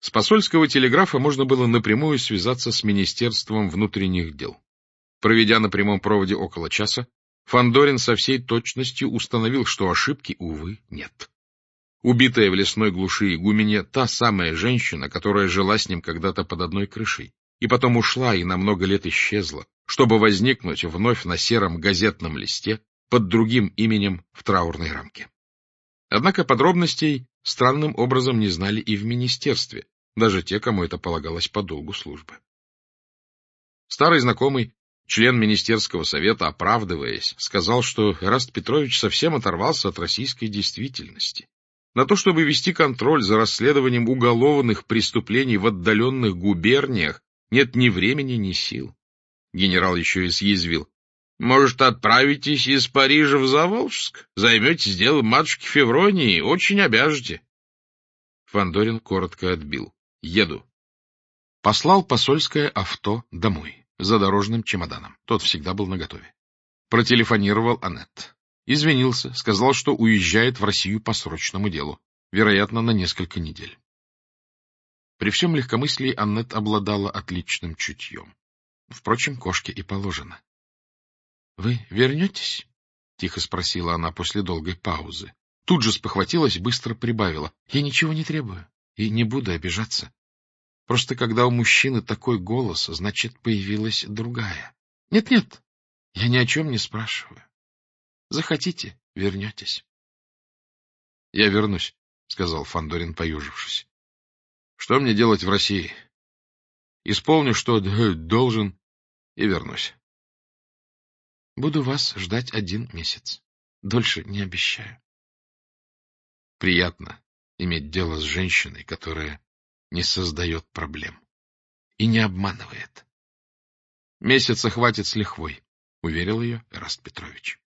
С посольского телеграфа можно было напрямую связаться с Министерством внутренних дел. Проведя на прямом проводе около часа, Фандорин со всей точностью установил, что ошибки, увы, нет. Убитая в лесной глуши игуменья — та самая женщина, которая жила с ним когда-то под одной крышей, и потом ушла и на много лет исчезла, чтобы возникнуть вновь на сером газетном листе под другим именем в траурной рамке. Однако подробностей странным образом не знали и в министерстве, даже те, кому это полагалось по долгу службы. Старый знакомый, член министерского совета, оправдываясь, сказал, что Эраст Петрович совсем оторвался от российской действительности. На то, чтобы вести контроль за расследованием уголовных преступлений в отдаленных губерниях, нет ни времени, ни сил. Генерал еще и съязвил: может, отправитесь из Парижа в Заволжск? Займетесь делом матушки Февронии, очень обяжете. Фандорин коротко отбил: еду. Послал посольское авто домой за дорожным чемоданом. Тот всегда был наготове. Протелефонировал Аннет. Извинился, сказал, что уезжает в Россию по срочному делу, вероятно, на несколько недель. При всем легкомыслии Аннет обладала отличным чутьем. Впрочем, кошке и положено. — Вы вернетесь? — тихо спросила она после долгой паузы. Тут же спохватилась, быстро прибавила: — Я ничего не требую и не буду обижаться. Просто когда у мужчины такой голос, значит, появилась другая. Нет, я ни о чем не спрашиваю. Захотите — вернетесь. — Я вернусь, — сказал Фандорин, поюжившись. — Что мне делать в России? Исполню, что должен, и вернусь. Буду вас ждать 1 месяц. Дольше не обещаю. Приятно иметь дело с женщиной, которая не создает проблем и не обманывает. Месяца хватит с лихвой, — уверил ее Эраст Петрович.